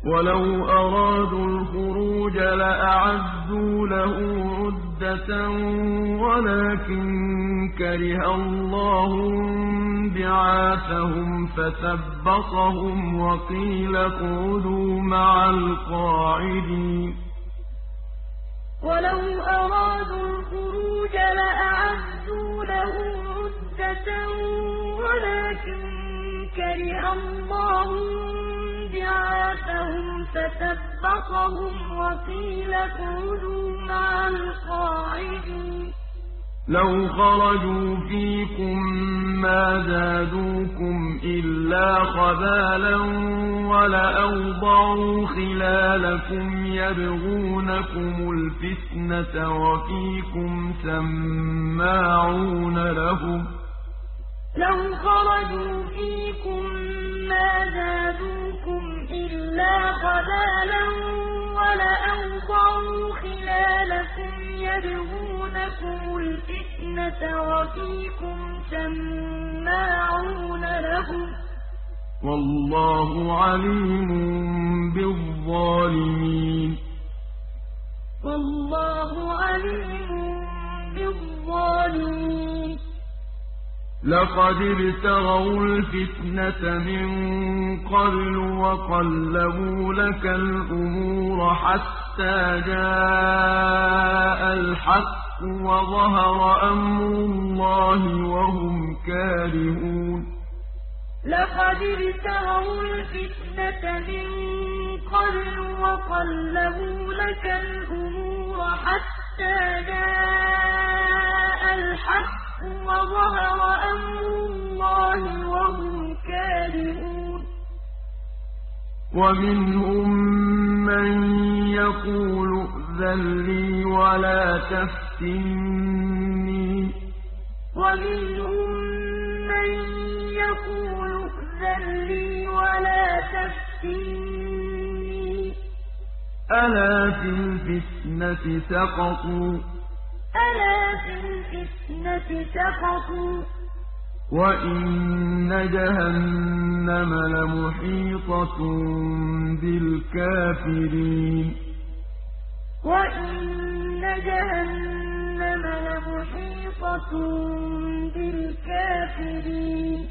وَلَوْ أَرَادُوا الْخُرُوجَ لَأَعَدُّوا لَهُ عُدَّةً وَلَٰكِن كَرِهَ اللَّهُ انبِعَاثَهُمْ فَثَبَّطَهُمْ وَقِيلَ اقْعُدُوا مَعَ الْقَاعِدِينَ وَلَوْ أَرَادُوا الْخُرُوجَ لَأَعَدُّوا لَهُ عُدَّةً وَلَٰكِن كَرِهَ اللَّهُ انبِعَاثَهُمْ فَثَبَّطَهُمْ وَقِيلَ اقْعُدُوا مَعَ الْقَاعِدِينَ لَوْ خَرَجُوا فِيكُم مَّا زَادُوكُمْ إِلَّا خَبَالًا وَلَأَوْضَعُوا خِلَالَكُمْ يَبْغُونَكُمُ الْفِتْنَةَ وَفِيكُمْ سَمَّاعُونَ لَهُمْ لَوْ خَرَجُوا فِيكُم مَّا زَادُوكُمْ إِلَّا خَبَالًا وَلَأَوْضَعُوا خِلَالَكُمْ يَبْغُونَكُمُ الْفِتْنَةَ وَفِيكُمْ سَمَّاعُونَ لَهُمْ ۗ وَاللَّهُ عَلِيمٌ بِالظَّالِمِينَ وَاللَّهُ عَلِيمٌ بِالظَّالِمِينَ لَقَدِ ابْتَغَوُا الْفِتْنَةَ مِن قَبْلُ وَقَلَّبُوا لَكَ الْأُمُورَ حَتَّىٰ جَاءَ الْحَقُّ وَظَهَرَ أَمْرُ اللَّهِ وَهُمْ كَارِهُونَ لَقَدِ ابْتَغَوُا الْفِتْنَةَ مِن قَبْلُ وَقَلَّبُوا لَكَ الْأُمُورَ حَتَّىٰ جَاءَ الْحَقُّ وَظَهَرَ أَمْرُ اللَّهِ وَهُمْ كَارِهُونَ وَمِنْهُم مَّن يَقُولُ ائْذَن لِّي وَلَا تَفْتِنِّي وَمِنْهُم مَّن يَقُولُ ائْذَن لِّي وَلَا تَفْتِنِّي أَلَا فِي الْفِتْنَةِ سَقَطُوا أَلَا فِي الْفِتْنَةِ سَقَطُوا وَإِنَّ جَهَنَّمَ لَمُحِيطَةٌ بِالْكَافِرِينَ وَإِنَّ جَهَنَّمَ لَمُحِيطَةٌ بِالْكَافِرِينَ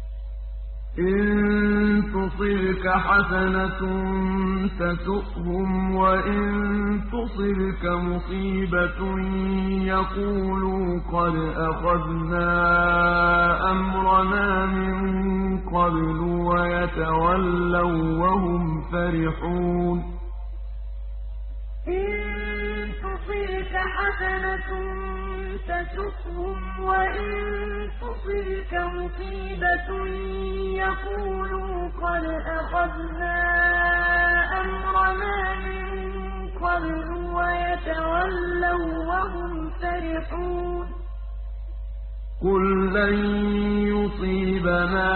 إِن تُصِبْكَ حَسَنَةٌ تَسُؤْهُمْ وَإِن تُصِبْكَ مُصِيبَةٌ يَقُولُوا قَدْ أَخَذْنَا أَمْرَنَا مِن قَبْلُ وَيَتَوَلَّوا وَّهُمْ فَرِحُونَ إِن تُصِبْكَ حَسَنَةٌ تَسُؤْهُمْ وَإِن تُصِبْكَ مُصِيبَةٌ يَقُولُوا قَدْ أَخَذْنَا أَمْرَنَا مِن قَبْلُ وَيَتَوَلَّوا وَّهُمْ فَرِحُونَ قُل لَّن يُصِيبَنَا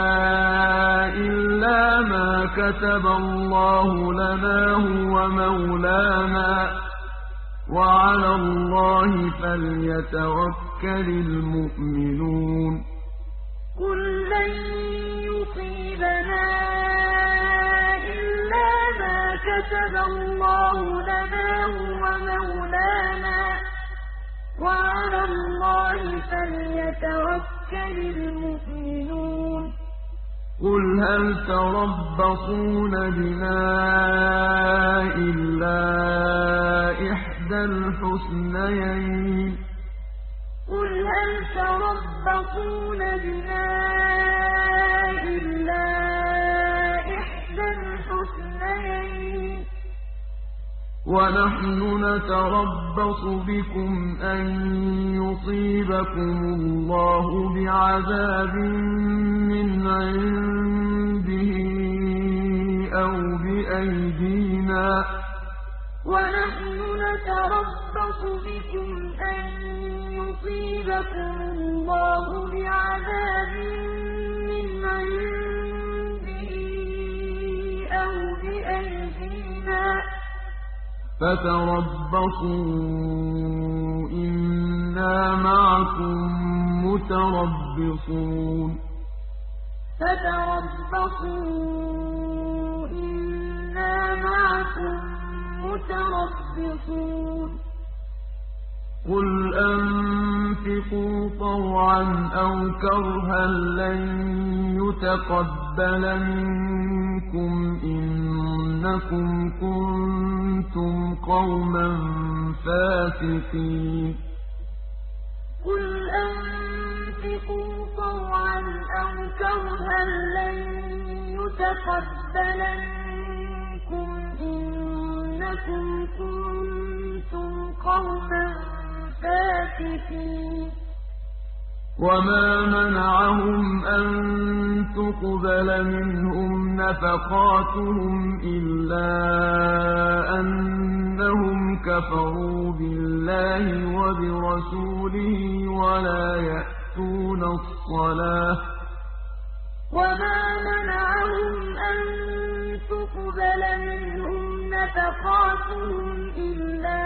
إِلَّا مَا كَتَبَ اللَّهُ لَنَا هُوَ مَوْلَانَا ۚ وَعَلَى اللَّهِ فَلْيَتَوَكَّلِ الْمُؤْمِنُونَ قُل لَّن يُصِيبَنَا إِلَّا مَا كَتَبَ اللَّهُ لَنَا هُوَ مَوْلَانَا ۚ وَعَلَى اللَّهِ فَلْيَتَوَكَّلِ الْمُؤْمِنُونَ قُلْ هَلْ تَرَبَّصُونَ بِنَا إِلَّا إِحْدَى الْحُسْنَيَيْنِ قُلْ هَلْ تَرَبَّصُونَ بِنَا إِلَّا إِحْدَى الْحُسْنَيَيْنِ وَنَحْنُ نَتَرَبَّصُ بِكُمْ أَن يُصِيبَكُمُ اللَّهُ بِعَذَابٍ مِّنْ عِندِهِ أَوْ بِأَيْدِينَا ۖ وَنَحْنُ نَتَرَبَّصُ بِكُمْ أَن يُصِيبَكُمُ اللَّهُ بِعَذَابٍ مِّنْ عِندِهِ أَوْ بِأَيْدِينَا ۖ فَتَرَبَّصُوا إِنَّا مَعَكُم مُّتَرَبِّصُونَ فَتَرَبَّصُوا إِنَّا قُلْ أَنفِقُوا طَوْعًا أَوْ كَرْهًا لَّن يُتَقَبَّلَ مِنكُمْ إِنَّكُمْ كُنتُمْ قَوْمًا فَاسِقِينَ قُلْ أَنفِقُوا طَوْعًا أَوْ كَرْهًا لَّن يُتَقَبَّلَ مِنكُمْ إِنَّكُمْ كُنتُمْ قَوْمًا فَاسِقِينَ وَمَا مَنَعَهُمْ أَن تُقْبَلَ مِنْهُمْ نَفَقَاتُهُمْ إِلَّا أَنَّهُمْ كَفَرُوا بِاللَّهِ وَبِرَسُولِهِ وَمَا مَنَعَهُمْ أَن تُقْبَلَ مِنْهُمْ نَفَقَاتُهُمْ إِلَّا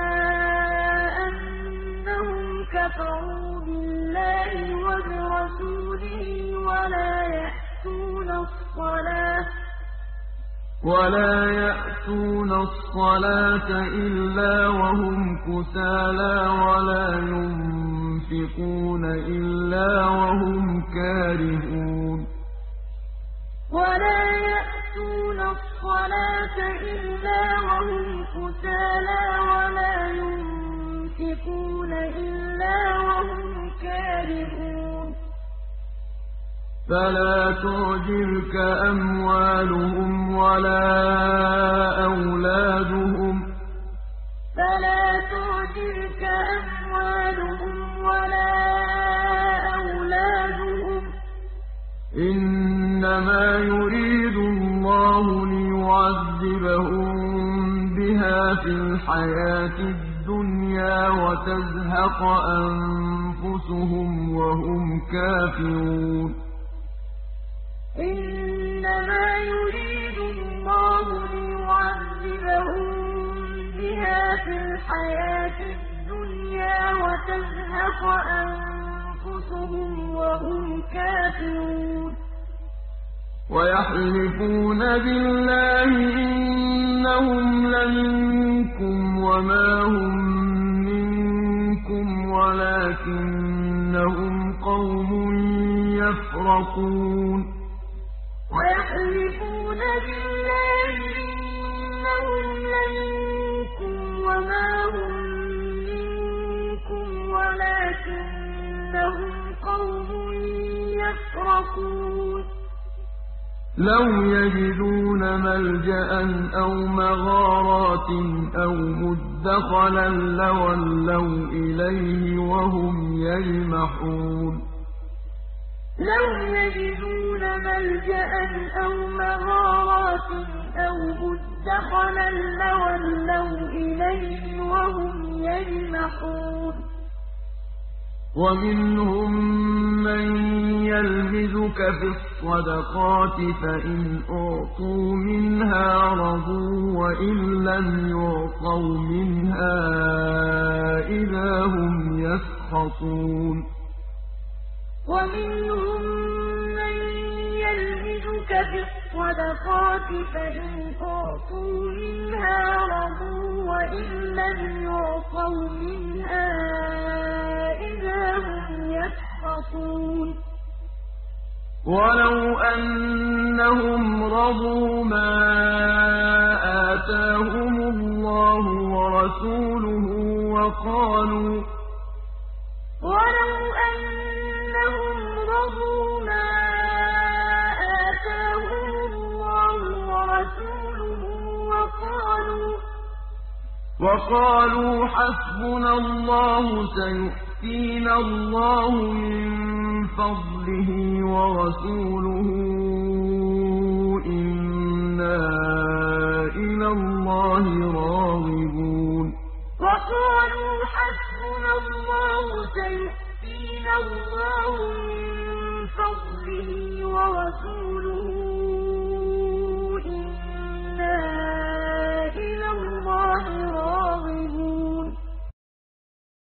أَنَّهُمْ كَفَرُوا بِاللَّهِ وَبِرَسُولِهِ وَلَا يَأْتُونَ الصَّلَاةَ إِلَّا وَهُمْ كُسَالَىٰ وَلَا يُنفِقُونَ إِلَّا وَهُمْ كَارِهُونَ وَلَا يَأْتُونَ الصَّلَاةَ إِلَّا وَهُمْ كُسَالَىٰ وَلَا يُنفِقُونَ إِلَّا وَهُمْ كَارِهُونَ فَلَا تُعْجِبْكَ أَمْوَالُهُمْ وَلَا أَوْلَادُهُمْ ۚ إِنَّمَا يُرِيدُ اللَّهُ لِيُعَذِّبَهُم بِهَا فِي الْحَيَاةِ الدُّنْيَا وَتَزْهَقَ أَنفُسُهُمْ وَهُمْ كَافِرُونَ إِنَّمَا يُرِيدُ اللَّهُ لِيُعَذِّبَهُم بِهَا فِي الْحَيَاةِ الدُّنْيَا وَتَزْهَقَ أَنفُسُهُمْ وَهُمْ كَافِرُونَ وَيَحْلِفُونَ بِاللَّهِ إِنَّهُمْ لَمِنكُمْ وَمَا هُم مِّنكُمْ وَلَٰكِنَّهُمْ قَوْمٌ يَفْرَقُونَ وَيَحْلِفُونَ بِاللَّهِ إِنَّهُمْ لَمِنكُمْ وَمَا هُم مِّنكُمْ وَلَٰكِنَّهُمْ قَوْمٌ يَفْرَقُونَ لَوْ يَجِدُونَ مَلْجَأً أَوْ مَغَارَاتٍ أَوْ مُدَّخَلًا لَّوَلَّوْا إِلَيْهِ وَهُمْ يَجْمَحُونَ لَوْ يَجِدُونَ مَلْجَأً أَوْ مَغَارَاتٍ أَوْ مُدَّخَلًا لَّوَلَّوْا إِلَيْهِ وَهُمْ يَجْمَحُونَ وَمِنْهُم مَّن يَلْمِزُكَ فِي الصَّدَقَاتِ فَإِنْ أُعْطُوا مِنْهَا رَضُوا وَإِن لَّمْ يُعْطَوْا مِنْهَا إِذَا هُمْ يَسْخَطُونَ وَمِنْهُم مَّن يَلْمِزُكَ فِي الصَّدَقَاتِ فَإِنْ أُعْطُوا مِنْهَا رَضُوا وَإِن لَّمْ يُعْطَوْا مِنْهَا إِذَا هُمْ يَسْخَطُونَ وَلَوْ أَنَّهُمْ رَضُوا مَا آتَاهُمُ اللَّهُ وَرَسُولُهُ وَقَالُوا حَسْبُنَا اللَّهُ سَيُؤْتِينَا اللَّهُ مِن فَضْلِهِ وَرَسُولُهُ إِنَّا إِلَى اللَّهِ رَاغِبُونَ وَقَالُوا حَسْبُنَا اللَّهُ سَيُؤْتِينَا